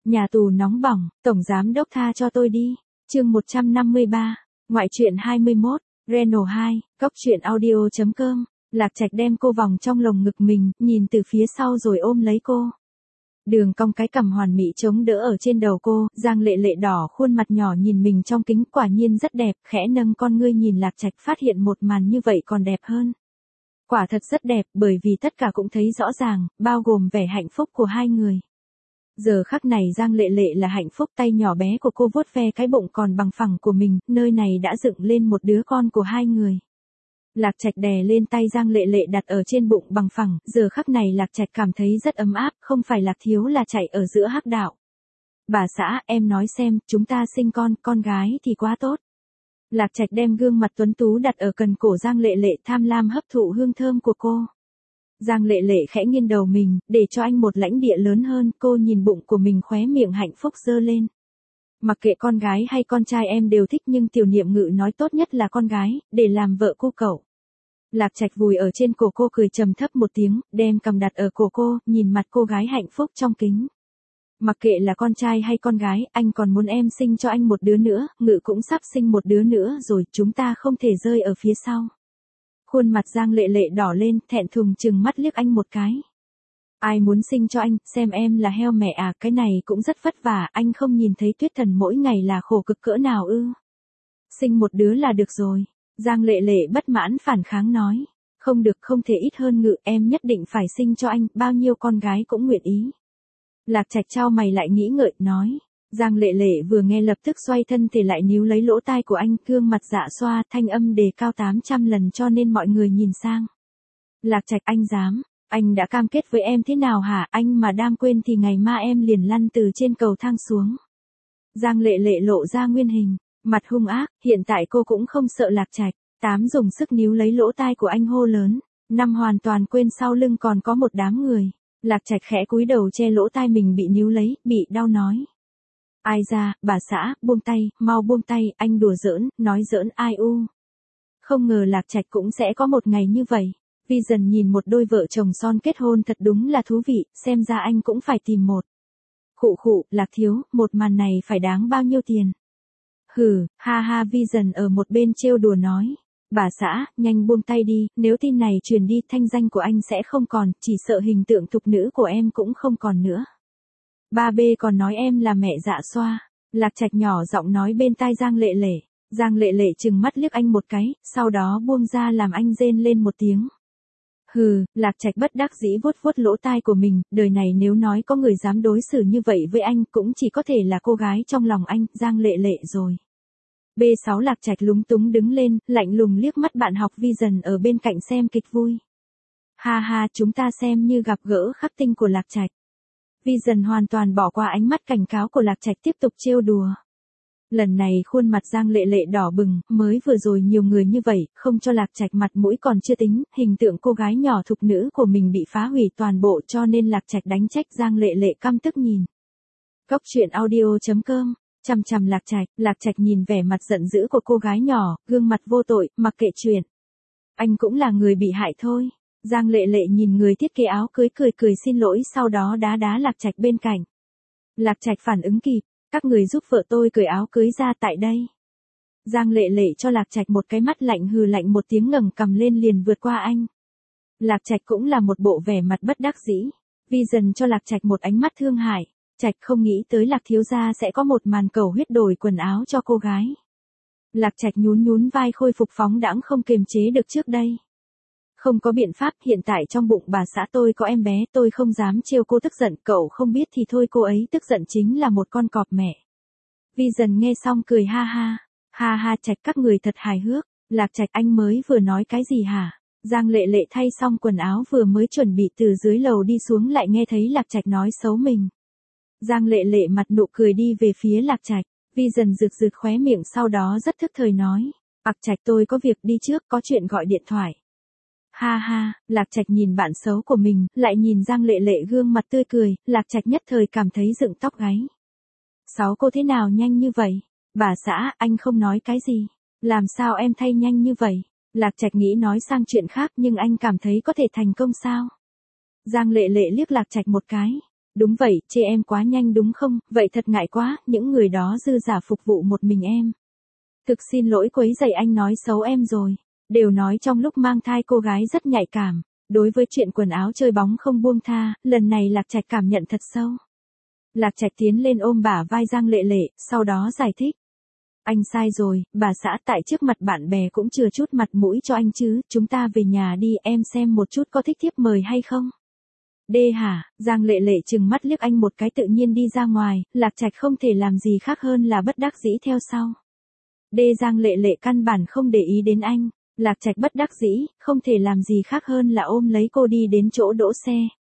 Nhà tù nóng bỏng, tổng giám đốc tha cho tôi đi. Chương 153, ngoại truyện 21, Reno 2, cốc truyện audio.com. Lạc Trạch đem cô vòng trong lồng ngực mình, nhìn từ phía sau rồi ôm lấy cô. Đường cong cái cằm hoàn mỹ chống đỡ ở trên đầu cô, Giang Lệ Lệ đỏ khuôn mặt nhỏ nhìn mình trong kính, quả nhiên rất đẹp, khẽ nâng con ngươi nhìn Lạc Trạch, phát hiện một màn như vậy còn đẹp hơn. Quả thật rất đẹp, bởi vì tất cả cũng thấy rõ ràng, bao gồm vẻ hạnh phúc của hai người. Giờ khắc này Giang Lệ Lệ là hạnh phúc, tay nhỏ bé của cô vuốt ve cái bụng còn bằng phẳng của mình, nơi này đã dựng lên một đứa con của hai người. Lạc Trạch đè lên tay Giang Lệ Lệ đặt ở trên bụng bằng phẳng, giờ khắc này Lạc Trạch cảm thấy rất ấm áp, không phải Lạc Thiếu là chạy ở giữa hắc đạo. Bà xã, em nói xem, chúng ta sinh con gái thì quá tốt. Lạc Trạch đem gương mặt tuấn tú đặt ở cần cổ Giang Lệ Lệ, tham lam hấp thụ hương thơm của cô. Giang Lệ Lệ khẽ nghiêng đầu mình, để cho anh một lãnh địa lớn hơn, cô nhìn bụng của mình, khóe miệng hạnh phúc giơ lên. Mặc kệ con gái hay con trai em đều thích, nhưng Tiểu Niệm Ngự nói tốt nhất là con gái, để làm vợ cô cậu. Lạc Trạch vùi ở trên cổ cô, cười trầm thấp một tiếng, đem cằm đặt ở cổ cô, nhìn mặt cô gái hạnh phúc trong kính. Mặc kệ là con trai hay con gái, anh còn muốn em sinh cho anh một đứa nữa, Ngự cũng sắp sinh một đứa nữa rồi, chúng ta không thể rơi ở phía sau. Khuôn mặt Giang Lệ Lệ đỏ lên, thẹn thùng trừng mắt liếc anh một cái. Ai muốn sinh cho anh, xem em là heo mẹ à, cái này cũng rất vất vả, anh không nhìn thấy Tuyết Thần mỗi ngày là khổ cực cỡ nào ư? Sinh một đứa là được rồi. Giang Lệ Lệ bất mãn phản kháng nói. Không được, không thể ít hơn Ngự, em nhất định phải sinh cho anh, bao nhiêu con gái cũng nguyện ý. Lạc Trạch chau mày lại nghĩ ngợi, nói. Giang Lệ Lệ vừa nghe lập tức xoay thân thể lại níu lấy lỗ tai của anh, gương mặt dạ xoa, thanh âm đề cao 800 lần cho nên mọi người nhìn sang. Lạc Trạch, anh dám, anh đã cam kết với em thế nào hả, anh mà đam quên thì ngày mai em liền lăn từ trên cầu thang xuống. Giang Lệ Lệ lộ ra nguyên hình, mặt hung ác, hiện tại cô cũng không sợ Lạc Trạch. Tám dùng sức níu lấy lỗ tai của anh hô lớn. Năm hoàn toàn quên sau lưng còn có một đám người. Lạc Trạch khẽ cúi đầu che lỗ tai mình bị níu lấy, bị đau nói. Ai ra, bà xã, buông tay, mau buông tay, anh đùa giỡn, nói giỡn ai u. Không ngờ Lạc Trạch cũng sẽ có một ngày như vậy. Vi dần nhìn một đôi vợ chồng son kết hôn thật đúng là thú vị, xem ra anh cũng phải tìm một. Khụ khụ, Lạc Thiếu, một màn này phải đáng bao nhiêu tiền? Hừ, ha ha, Vi dần ở một bên trêu đùa nói. Bà xã, nhanh buông tay đi, nếu tin này truyền đi thanh danh của anh sẽ không còn, chỉ sợ hình tượng thục nữ của em cũng không còn nữa. Ba B còn nói em là mẹ dạ xoa. Lạc Trạch nhỏ giọng nói bên tai Giang Lệ Lệ. Giang Lệ Lệ trừng mắt liếc anh một cái, sau đó buông ra làm anh rên lên một tiếng. Hừ, Lạc Trạch bất đắc dĩ vuốt vuốt lỗ tai của mình, đời này nếu nói có người dám đối xử như vậy với anh cũng chỉ có thể là cô gái trong lòng anh, Giang Lệ Lệ rồi. B6 Lạc Trạch lúng túng đứng lên, lạnh lùng liếc mắt bạn học Vi dần ở bên cạnh xem kịch vui. Ha ha, chúng ta xem như gặp gỡ khắc tinh của Lạc Trạch. Vi dần hoàn toàn bỏ qua ánh mắt cảnh cáo của Lạc Trạch, tiếp tục trêu đùa. Lần này khuôn mặt Giang Lệ Lệ đỏ bừng, mới vừa rồi nhiều người như vậy, không cho Lạc Trạch mặt mũi còn chưa tính, hình tượng cô gái nhỏ thục nữ của mình bị phá hủy toàn bộ cho nên Lạc Trạch đánh trách Giang Lệ Lệ căm tức nhìn. Cốc truyện audio.com. Chằm chằm Lạc Trạch nhìn vẻ mặt giận dữ của cô gái nhỏ, gương mặt vô tội, mặc kệ chuyện. Anh cũng là người bị hại thôi. Giang Lệ Lệ nhìn người thiết kế áo cưới cười xin lỗi, sau đó đá Lạc Trạch bên cạnh. Lạc Trạch phản ứng kịp, các người giúp vợ tôi cởi áo cưới ra tại đây. Giang Lệ Lệ cho Lạc Trạch một cái mắt lạnh, hừ lạnh một tiếng, ngẩng cầm lên liền vượt qua anh. Lạc Trạch cũng là một bộ vẻ mặt bất đắc dĩ. Vi dần cho Lạc Trạch một ánh mắt thương hại. Trạch không nghĩ tới Lạc thiếu gia sẽ có một màn cầu huyết đổi quần áo cho cô gái. Lạc Trạch nhún vai khôi phục phóng đãng không kiềm chế được trước đây. Không có biện pháp, hiện tại trong bụng bà xã tôi có em bé, tôi không dám trêu cô tức giận, cậu không biết thì thôi, cô ấy tức giận chính là một con cọp mẹ. Vi dần nghe xong cười ha ha, Trạch các người thật hài hước. Lạc Trạch, anh mới vừa nói cái gì hả? Giang Lệ Lệ thay xong quần áo vừa mới chuẩn bị từ dưới lầu đi xuống lại nghe thấy Lạc Trạch nói xấu mình. Giang Lệ Lệ mặt nụ cười đi về phía Lạc Trạch, Vi dần rực khóe miệng, sau đó rất thức thời nói. Trạch, tôi có việc đi trước, có chuyện gọi điện thoại. Ha ha, Lạc Trạch nhìn bạn xấu của mình, lại nhìn Giang Lệ Lệ gương mặt tươi cười, Lạc Trạch nhất thời cảm thấy dựng tóc gáy. Sáu cô thế nào nhanh như vậy? Bà xã, anh không nói cái gì. Làm sao em thay nhanh như vậy? Lạc Trạch nghĩ nói sang chuyện khác nhưng anh cảm thấy có thể thành công sao? Giang Lệ Lệ liếc Lạc Trạch một cái. Đúng vậy, chê em quá nhanh đúng không, vậy thật ngại quá, những người đó dư giả phục vụ một mình em. Thực xin lỗi quấy rầy anh nói xấu em rồi. Đều nói trong lúc mang thai cô gái rất nhạy cảm. Đối với chuyện quần áo chơi bóng không buông tha, lần này Lạc Trạch cảm nhận thật sâu. Lạc Trạch tiến lên ôm bả vai Giang Lệ Lệ, sau đó giải thích. Anh sai rồi, bà xã tại trước mặt bạn bè cũng chừa chút mặt mũi cho anh chứ, chúng ta về nhà đi, em xem một chút có thích thiếp mời hay không. Đê hả, Giang Lệ Lệ chừng mắt liếc anh một cái tự nhiên đi ra ngoài, Lạc Trạch không thể làm gì khác hơn là bất đắc dĩ theo sau. Đê Giang Lệ Lệ căn bản không để ý đến anh, Lạc Trạch bất đắc dĩ, không thể làm gì khác hơn là ôm lấy cô đi đến chỗ đỗ xe.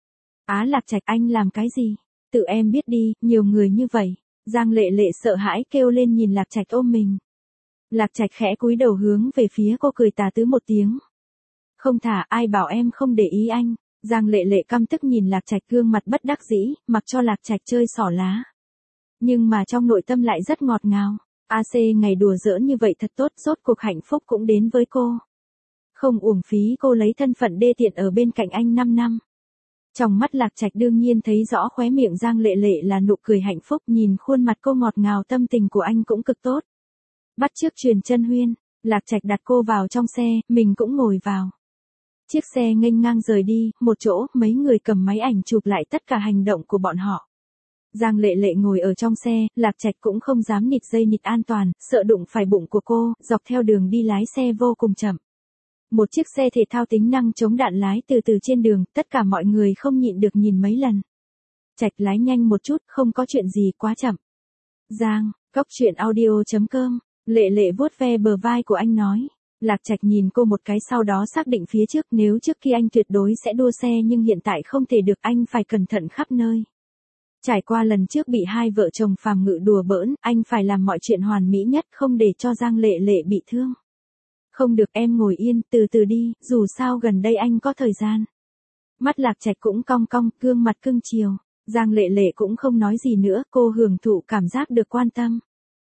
Á Lạc Trạch anh làm cái gì? Tự em biết đi, nhiều người như vậy. Giang Lệ Lệ sợ hãi kêu lên nhìn Lạc Trạch ôm mình. Lạc Trạch khẽ cúi đầu hướng về phía cô cười tà tứ một tiếng. Không thả, ai bảo em không để ý anh. Giang Lệ Lệ căm tức nhìn Lạc Trạch gương mặt bất đắc dĩ, mặc cho Lạc Trạch chơi xỏ lá. Nhưng mà trong nội tâm lại rất ngọt ngào. AC ngày đùa giỡn như vậy thật tốt, rốt cuộc hạnh phúc cũng đến với cô. Không uổng phí cô lấy thân phận đê tiện ở bên cạnh anh 5 năm. Trong mắt Lạc Trạch đương nhiên thấy rõ khóe miệng Giang Lệ Lệ là nụ cười hạnh phúc, nhìn khuôn mặt cô ngọt ngào, tâm tình của anh cũng cực tốt. Bắt chước truyền chân huyên, Lạc Trạch đặt cô vào trong xe, mình cũng ngồi vào. Chiếc xe nghênh ngang rời đi, một chỗ, mấy người cầm máy ảnh chụp lại tất cả hành động của bọn họ. Giang Lệ Lệ ngồi ở trong xe, Lạc Trạch cũng không dám nịt dây nịt an toàn, sợ đụng phải bụng của cô, dọc theo đường đi lái xe vô cùng chậm. Một chiếc xe thể thao tính năng chống đạn lái từ từ trên đường, tất cả mọi người không nhịn được nhìn mấy lần. Trạch lái nhanh một chút, không có chuyện gì quá chậm. Giang, Cóc Truyện Audio.com, Lệ Lệ vuốt ve bờ vai của anh nói. Lạc Trạch nhìn cô một cái sau đó xác định phía trước, nếu trước khi anh tuyệt đối sẽ đua xe nhưng hiện tại không thể được, anh phải cẩn thận khắp nơi. Trải qua lần trước bị hai vợ chồng phàm ngự đùa bỡn, anh phải làm mọi chuyện hoàn mỹ nhất, không để cho Giang Lệ Lệ bị thương. Không được, em ngồi yên, từ từ đi, dù sao gần đây anh có thời gian. Mắt Lạc Trạch cũng cong cong, gương mặt cưng chiều. Giang Lệ Lệ cũng không nói gì nữa, cô hưởng thụ cảm giác được quan tâm.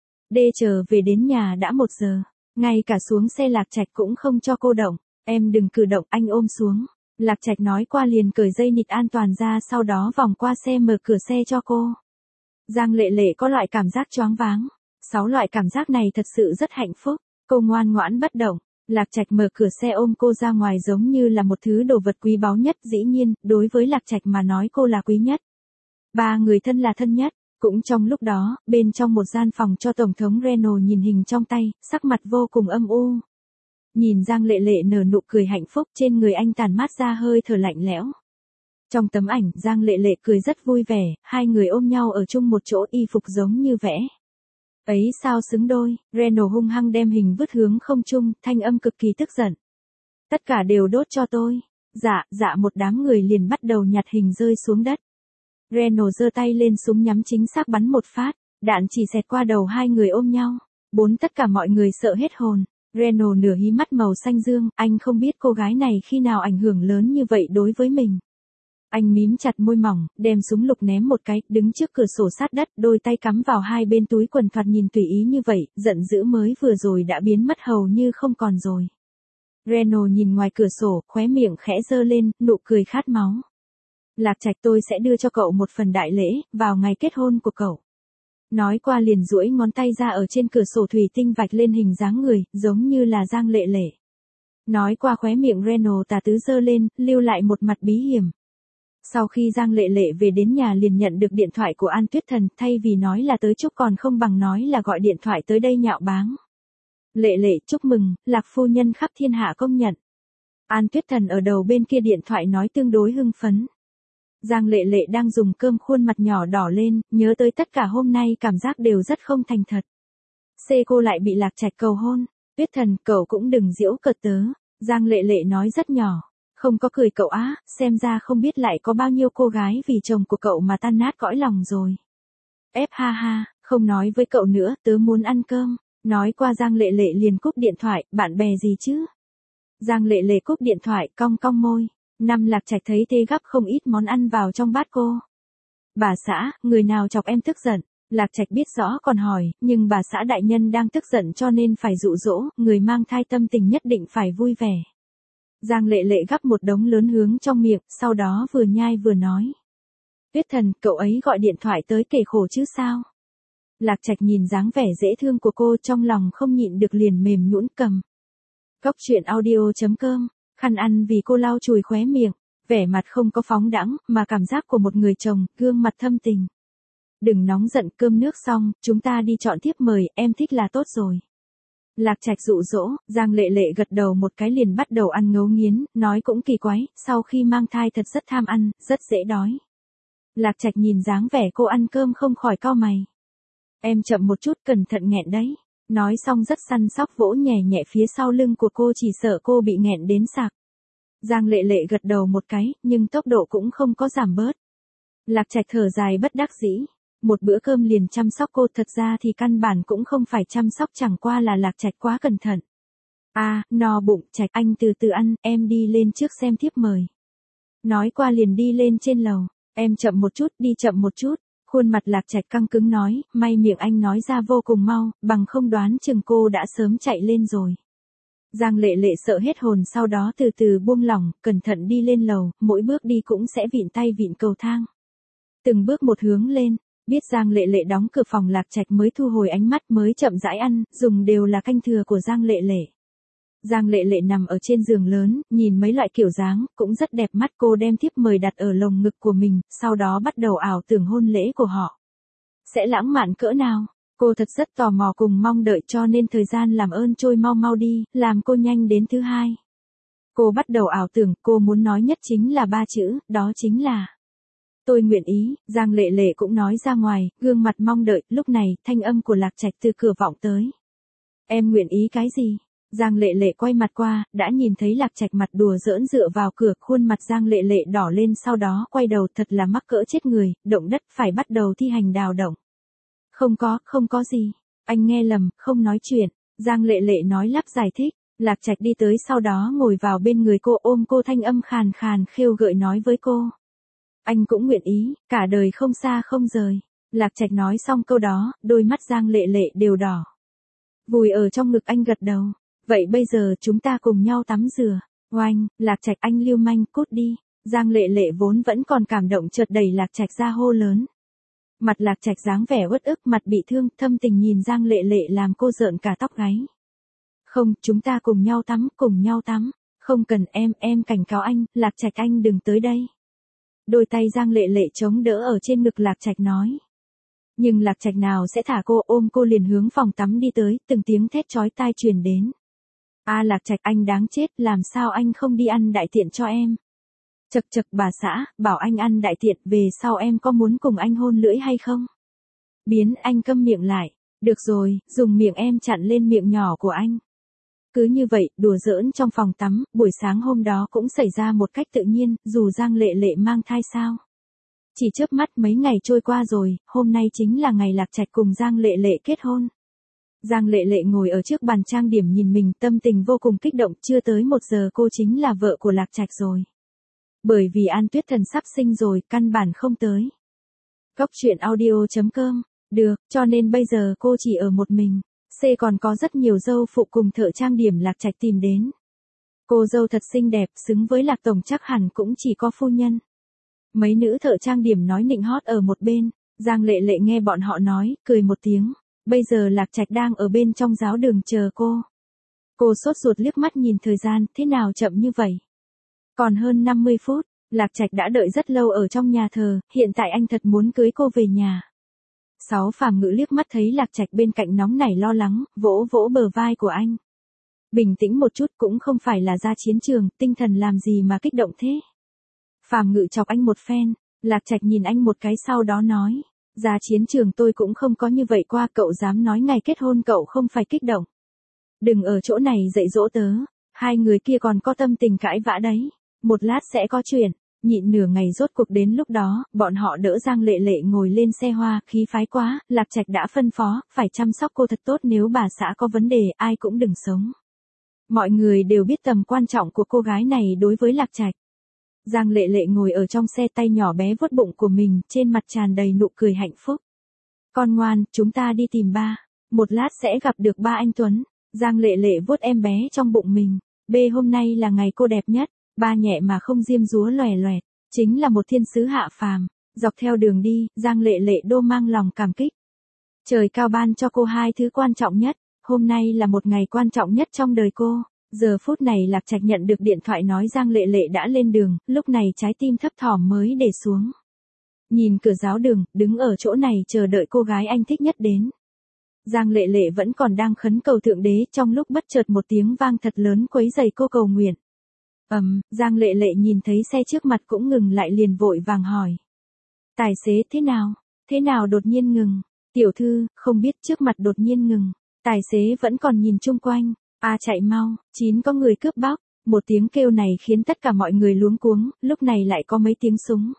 Đê chờ về đến nhà đã 1 giờ. Ngay cả xuống xe Lạc Trạch cũng không cho cô động. Em đừng cử động, anh ôm xuống. Lạc Trạch nói qua liền cởi dây nịt an toàn ra, sau đó vòng qua xe mở cửa xe cho cô. Giang Lệ Lệ có loại cảm giác choáng váng. 6 loại cảm giác này thật sự rất hạnh phúc. Cô ngoan ngoãn bất động. Lạc Trạch mở cửa xe ôm cô ra ngoài giống như là một thứ đồ vật quý báu nhất, dĩ nhiên, đối với Lạc Trạch mà nói cô là quý nhất. 3 người thân là thân nhất. Cũng trong lúc đó, bên trong một gian phòng cho Tổng thống Renault nhìn hình trong tay, sắc mặt vô cùng âm u. Nhìn Giang Lệ Lệ nở nụ cười hạnh phúc, trên người anh tản mát ra hơi thở lạnh lẽo. Trong tấm ảnh, Giang Lệ Lệ cười rất vui vẻ, hai người ôm nhau ở chung một chỗ, y phục giống như vẽ. Ấy sao xứng đôi, Renault hung hăng đem hình vứt hướng không trung, thanh âm cực kỳ tức giận. Tất cả đều đốt cho tôi. Dạ, một đám người liền bắt đầu nhặt hình rơi xuống đất. Renault giơ tay lên súng nhắm chính xác bắn một phát, đạn chỉ xẹt qua đầu hai người ôm nhau. Tất cả mọi người sợ hết hồn. Renault nửa hí mắt màu xanh dương, anh không biết cô gái này khi nào ảnh hưởng lớn như vậy đối với mình. Anh mím chặt môi mỏng, đem súng lục ném một cái, đứng trước cửa sổ sát đất, đôi tay cắm vào hai bên túi quần, thoạt nhìn tùy ý như vậy, giận dữ mới vừa rồi đã biến mất hầu như không còn rồi. Renault nhìn ngoài cửa sổ, khóe miệng khẽ giơ lên, nụ cười khát máu. Lạc Trạch, tôi sẽ đưa cho cậu một phần đại lễ, vào ngày kết hôn của cậu. Nói qua liền duỗi ngón tay ra, ở trên cửa sổ thủy tinh vạch lên hình dáng người, giống như là Giang Lệ Lệ. Nói qua khóe miệng Renault tà tứ giơ lên, lưu lại một mặt bí hiểm. Sau khi Giang Lệ Lệ về đến nhà liền nhận được điện thoại của An Tuyết Thần, thay vì nói là tới chúc còn không bằng nói là gọi điện thoại tới đây nhạo báng. Lệ Lệ, chúc mừng, Lạc phu nhân khắp thiên hạ công nhận. An Tuyết Thần ở đầu bên kia điện thoại nói tương đối hưng phấn. Giang Lệ Lệ đang dùng cơm, khuôn mặt nhỏ đỏ lên, nhớ tới tất cả hôm nay cảm giác đều rất không thành thật. Cô lại bị Lạc Trạch cầu hôn. Tuyết Thần, cậu cũng đừng giễu cợt tớ. Giang Lệ Lệ nói rất nhỏ. Không có cười cậu á, xem ra không biết lại có bao nhiêu cô gái vì chồng của cậu mà tan nát cõi lòng rồi. Ha ha, không nói với cậu nữa, tớ muốn ăn cơm. Nói qua Giang Lệ Lệ liền cúp điện thoại, bạn bè gì chứ? Giang Lệ Lệ cúp điện thoại, cong cong môi. Lạc Trạch thấy thế gắp không ít món ăn vào trong bát cô. Bà xã, người nào chọc em tức giận? Lạc Trạch biết rõ còn hỏi, nhưng bà xã đại nhân đang tức giận cho nên phải dụ dỗ, người mang thai tâm tình nhất định phải vui vẻ. Giang Lệ Lệ gắp một đống lớn hướng trong miệng, sau đó vừa nhai vừa nói. Tuyết Thần, cậu ấy gọi điện thoại tới kể khổ chứ sao? Lạc Trạch nhìn dáng vẻ dễ thương của cô trong lòng không nhịn được liền mềm nhũn cầm. Góc truyện audio.com, khăn ăn vì cô lau chùi khóe miệng, vẻ mặt không có phóng đãng, mà cảm giác của một người chồng, gương mặt thâm tình. Đừng nóng giận, cơm nước xong, chúng ta đi chọn thiếp mời, em thích là tốt rồi. Lạc Trạch dụ dỗ, Giang Lệ Lệ gật đầu một cái liền bắt đầu ăn ngấu nghiến, nói cũng kỳ quái, sau khi mang thai thật rất tham ăn, rất dễ đói. Lạc Trạch nhìn dáng vẻ cô ăn cơm không khỏi cau mày. Em chậm một chút, cẩn thận nghẹn đấy. Nói xong rất săn sóc vỗ nhẹ nhẹ phía sau lưng của cô, chỉ sợ cô bị nghẹn đến sạc. Giang Lệ Lệ gật đầu một cái, nhưng tốc độ cũng không có giảm bớt. Lạc Trạch thở dài bất đắc dĩ. Một bữa cơm liền chăm sóc cô, thật ra thì căn bản cũng không phải chăm sóc, chẳng qua là Lạc Trạch quá cẩn thận. No bụng, Trạch anh từ từ ăn, em đi lên trước xem thiếp mời. Nói qua liền đi lên trên lầu, em chậm một chút, đi chậm một chút. Khuôn mặt Lạc Trạch căng cứng nói, may miệng anh nói ra vô cùng mau, bằng không đoán chừng cô đã sớm chạy lên rồi. Giang Lệ Lệ sợ hết hồn, sau đó từ từ buông lỏng, cẩn thận đi lên lầu, mỗi bước đi cũng sẽ vịn tay vịn cầu thang. Từng bước một hướng lên, biết Giang Lệ Lệ đóng cửa phòng, Lạc Trạch mới thu hồi ánh mắt, mới chậm rãi ăn, dùng đều là canh thừa của Giang Lệ Lệ. Giang Lệ Lệ nằm ở trên giường lớn, nhìn mấy loại kiểu dáng, cũng rất đẹp mắt. Cô đem thiếp mời đặt ở lồng ngực của mình, sau đó bắt đầu ảo tưởng hôn lễ của họ. Sẽ lãng mạn cỡ nào? Cô thật rất tò mò cùng mong đợi, cho nên thời gian làm ơn trôi mau mau đi, làm cô nhanh đến thứ hai. Cô bắt đầu ảo tưởng, cô muốn nói nhất chính là 3 chữ, đó chính là tôi nguyện ý. Giang Lệ Lệ cũng nói ra ngoài, gương mặt mong đợi. Lúc này, thanh âm của Lạc Trạch từ cửa vọng tới. Em nguyện ý cái gì? Giang Lệ Lệ quay mặt qua, đã nhìn thấy Lạc Trạch mặt đùa giỡn dựa vào cửa, khuôn mặt Giang Lệ Lệ đỏ lên, sau đó quay đầu, thật là mắc cỡ chết người, động đất phải bắt đầu thi hành đào động. Không có gì, anh nghe lầm, không nói chuyện. Giang Lệ Lệ nói lắp giải thích. Lạc Trạch đi tới, sau đó ngồi vào bên người cô, ôm cô, thanh âm khàn khàn khêu gợi nói với cô. Anh cũng nguyện ý, cả đời không xa không rời. Lạc Trạch nói xong câu đó, đôi mắt Giang Lệ Lệ đều đỏ. Vùi ở trong ngực anh gật đầu. Vậy bây giờ chúng ta cùng nhau tắm rửa. Oanh, Lạc Trạch, anh lưu manh, cút đi. Giang Lệ Lệ vốn vẫn còn cảm động, chợt đẩy Lạc Trạch ra hô lớn. Mặt Lạc Trạch dáng vẻ uất ức, mặt bị thương, thâm tình nhìn Giang Lệ Lệ làm cô rợn cả tóc gáy. Không, chúng ta cùng nhau tắm. Không cần em cảnh cáo anh, Lạc Trạch anh đừng tới đây. Đôi tay Giang Lệ Lệ chống đỡ ở trên ngực Lạc Trạch nói. Nhưng Lạc Trạch nào sẽ thả cô, ôm cô liền hướng phòng tắm đi tới, từng tiếng thét chói tai truyền đến. Lạc Trạch anh đáng chết, làm sao anh không đi ăn đại tiện cho em? Chậc bà xã, bảo anh ăn đại tiện, về sau em có muốn cùng anh hôn lưỡi hay không? Biến anh câm miệng lại. Được rồi, dùng miệng em chặn lên miệng nhỏ của anh. Cứ như vậy, đùa giỡn trong phòng tắm, buổi sáng hôm đó cũng xảy ra một cách tự nhiên, dù Giang Lệ Lệ mang thai sao. Chỉ chớp mắt mấy ngày trôi qua rồi, hôm nay chính là ngày Lạc Trạch cùng Giang Lệ Lệ kết hôn. Giang Lệ Lệ ngồi ở trước bàn trang điểm nhìn mình, tâm tình vô cùng kích động, chưa tới 1 giờ cô chính là vợ của Lạc Trạch rồi. Bởi vì An Tuyết Thần sắp sinh rồi, căn bản không tới. Góc truyện audio.com, được, cho nên bây giờ cô chỉ ở một mình. Còn có rất nhiều dâu phụ cùng thợ trang điểm Lạc Trạch tìm đến. Cô dâu thật xinh đẹp, xứng với Lạc Tổng chắc hẳn cũng chỉ có phu nhân. Mấy nữ thợ trang điểm nói nịnh hót ở một bên, Giang Lệ Lệ nghe bọn họ nói, cười một tiếng. Bây giờ Lạc Trạch đang ở bên trong giáo đường chờ cô. Cô sốt ruột liếc mắt nhìn thời gian, thế nào chậm như vậy? Còn hơn 50 phút, Lạc Trạch đã đợi rất lâu ở trong nhà thờ, hiện tại anh thật muốn cưới cô về nhà. Phàm Ngữ liếc mắt thấy Lạc Trạch bên cạnh nóng nảy lo lắng, vỗ vỗ bờ vai của anh. Bình tĩnh một chút, cũng không phải là ra chiến trường, tinh thần làm gì mà kích động thế? Phàm Ngữ chọc anh một phen, Lạc Trạch nhìn anh một cái sau đó nói. Ra chiến trường tôi cũng không có như vậy qua, cậu dám nói ngày kết hôn cậu không phải kích động. Đừng ở chỗ này dạy dỗ tớ, hai người kia còn có tâm tình cãi vã đấy. Một lát sẽ có chuyện. Nhịn nửa ngày rốt cuộc đến lúc đó, bọn họ đỡ Giang Lệ Lệ ngồi lên xe hoa, khí phái quá, Lạc Trạch đã phân phó, phải chăm sóc cô thật tốt, nếu bà xã có vấn đề, ai cũng đừng sống. Mọi người đều biết tầm quan trọng của cô gái này đối với Lạc Trạch. Giang Lệ Lệ ngồi ở trong xe, tay nhỏ bé vuốt bụng của mình, trên mặt tràn đầy nụ cười hạnh phúc. Con ngoan, chúng ta đi tìm ba. Một lát sẽ gặp được ba anh Tuấn. Giang Lệ Lệ vuốt em bé trong bụng mình. Hôm nay là ngày cô đẹp nhất. Ba nhẹ mà không diêm dúa loè loẹt, chính là một thiên sứ hạ phàm. Dọc theo đường đi, Giang Lệ Lệ đô mang lòng cảm kích. Trời cao ban cho cô hai thứ quan trọng nhất, hôm nay là một ngày quan trọng nhất trong đời cô. Giờ phút này Lạc Trạch nhận được điện thoại nói Giang Lệ Lệ đã lên đường, lúc này trái tim thấp thỏm mới để xuống. Nhìn cửa giáo đường, đứng ở chỗ này chờ đợi cô gái anh thích nhất đến. Giang Lệ Lệ vẫn còn đang khấn cầu Thượng Đế trong lúc bất chợt một tiếng vang thật lớn quấy rầy cô cầu nguyện. Giang Lệ Lệ nhìn thấy xe trước mặt cũng ngừng lại liền vội vàng hỏi. Tài xế thế nào đột nhiên ngừng, tiểu thư, không biết trước mặt đột nhiên ngừng, tài xế vẫn còn nhìn chung quanh, chạy mau, có người cướp bóc, một tiếng kêu này khiến tất cả mọi người luống cuống, lúc này lại có mấy tiếng súng.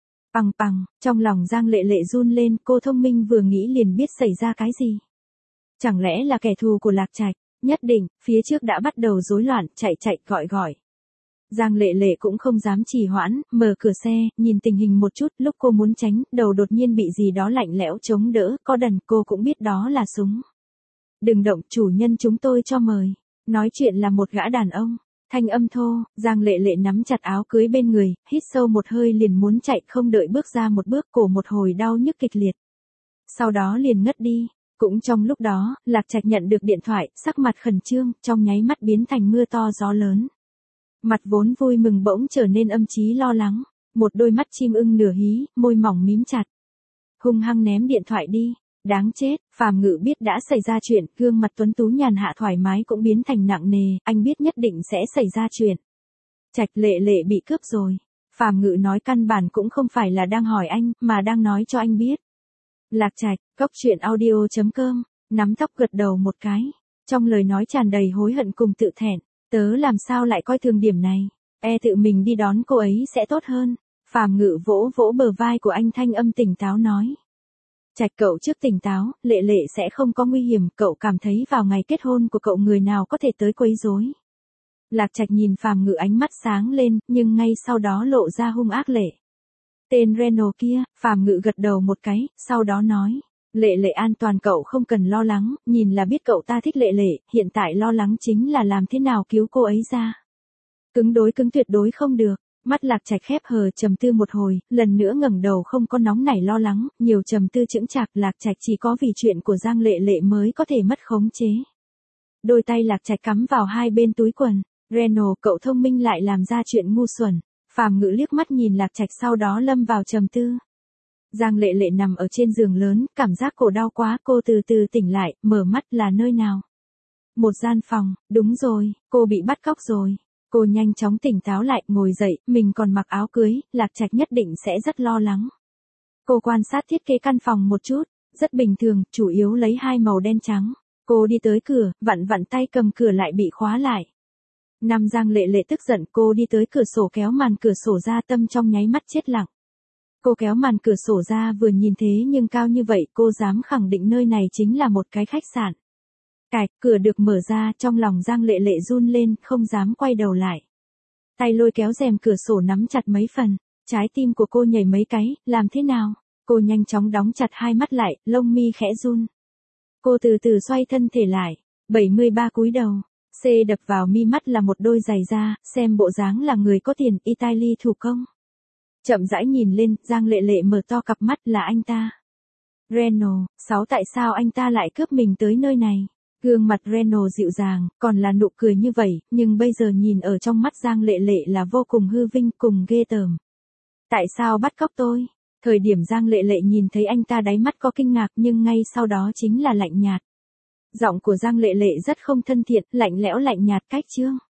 Pằng, trong lòng Giang Lệ Lệ run lên, cô thông minh vừa nghĩ liền biết xảy ra cái gì. Chẳng lẽ là kẻ thù của Lạc Trạch, nhất định, phía trước đã bắt đầu rối loạn, chạy gọi. Giang Lệ Lệ cũng không dám trì hoãn, mở cửa xe, nhìn tình hình một chút, lúc cô muốn tránh, đầu đột nhiên bị gì đó lạnh lẽo chống đỡ, có đần, cô cũng biết đó là súng. Đừng động, chủ nhân chúng tôi cho mời. Nói chuyện là một gã đàn ông, thanh âm thô, Giang Lệ Lệ nắm chặt áo cưới bên người, hít sâu một hơi liền muốn chạy, không đợi bước ra một bước, cổ một hồi đau nhức kịch liệt. Sau đó liền ngất đi. Cũng trong lúc đó, Lạc Trạch nhận được điện thoại, sắc mặt khẩn trương, trong nháy mắt biến thành mưa to gió lớn. Mặt vốn vui mừng bỗng trở nên âm trí lo lắng, một đôi mắt chim ưng nửa hí, môi mỏng mím chặt. Hung hăng ném điện thoại đi, đáng chết, Phàm Ngự biết đã xảy ra chuyện, gương mặt tuấn tú nhàn hạ thoải mái cũng biến thành nặng nề, anh biết nhất định sẽ xảy ra chuyện. Trạch, Lệ Lệ bị cướp rồi. Phàm Ngự nói căn bản cũng không phải là đang hỏi anh, mà đang nói cho anh biết. Lạc Trạch, coctruyện.audio.com, nắm tóc gật đầu một cái, trong lời nói tràn đầy hối hận cùng tự thẹn, tớ làm sao lại coi thường điểm này, tự mình đi đón cô ấy sẽ tốt hơn. Phàm Ngự vỗ vỗ bờ vai của anh, thanh âm tỉnh táo nói. Trạch, cậu trước tỉnh táo, Lệ Lệ sẽ không có nguy hiểm, cậu cảm thấy vào ngày kết hôn của cậu người nào có thể tới quấy rối. Lạc Trạch nhìn Phàm Ngự ánh mắt sáng lên, nhưng ngay sau đó lộ ra hung ác lệ. Tên Renault kia, Phàm Ngự gật đầu một cái, sau đó nói. Lệ Lệ an toàn cậu không cần lo lắng, nhìn là biết cậu ta thích Lệ Lệ, hiện tại lo lắng chính là làm thế nào cứu cô ấy ra. Cứng tuyệt đối không được. Mắt Lạc Trạch khép hờ trầm tư một hồi, lần nữa ngẩng đầu không có nóng nảy lo lắng, nhiều trầm tư chững chạc, Lạc Trạch chỉ có vì chuyện của Giang Lệ Lệ mới có thể mất khống chế. Đôi tay Lạc Trạch cắm vào hai bên túi quần, Renault, cậu thông minh lại làm ra chuyện ngu xuẩn. Phàm Ngự liếc mắt nhìn Lạc Trạch sau đó lâm vào trầm tư. Giang Lệ Lệ nằm ở trên giường lớn, cảm giác cổ đau quá, cô từ từ tỉnh lại, mở mắt là nơi nào? Một gian phòng, đúng rồi, cô bị bắt cóc rồi. Cô nhanh chóng tỉnh táo lại, ngồi dậy, mình còn mặc áo cưới, Lạc Trạch nhất định sẽ rất lo lắng. Cô quan sát thiết kế căn phòng một chút, rất bình thường, chủ yếu lấy hai màu đen trắng. Cô đi tới cửa, vặn tay cầm cửa lại bị khóa lại. Giang Lệ Lệ tức giận, cô đi tới cửa sổ kéo màn cửa sổ ra, tâm trong nháy mắt chết lặng. Cô kéo màn cửa sổ ra vừa nhìn thế nhưng cao như vậy, cô dám khẳng định nơi này chính là một cái khách sạn. Cạch, cửa được mở ra, trong lòng Giang Lệ Lệ run lên, không dám quay đầu lại. Tay lôi kéo rèm cửa sổ nắm chặt mấy phần, trái tim của cô nhảy mấy cái, làm thế nào? Cô nhanh chóng đóng chặt hai mắt lại, lông mi khẽ run. Cô từ từ xoay thân thể lại, 73 cúi đầu. C đập vào mi mắt là một đôi giày da, xem bộ dáng là người có tiền, Italy thủ công. Chậm rãi nhìn lên, Giang Lệ Lệ mở to cặp mắt, là anh ta. Renault, tại sao anh ta lại cướp mình tới nơi này? Gương mặt Renault dịu dàng, còn là nụ cười như vậy, nhưng bây giờ nhìn ở trong mắt Giang Lệ Lệ là vô cùng hư vinh, cùng ghê tởm. Tại sao bắt cóc tôi? Thời điểm Giang Lệ Lệ nhìn thấy anh ta đáy mắt có kinh ngạc nhưng ngay sau đó chính là lạnh nhạt. Giọng của Giang Lệ Lệ rất không thân thiện, lạnh lẽo lạnh nhạt cách chương.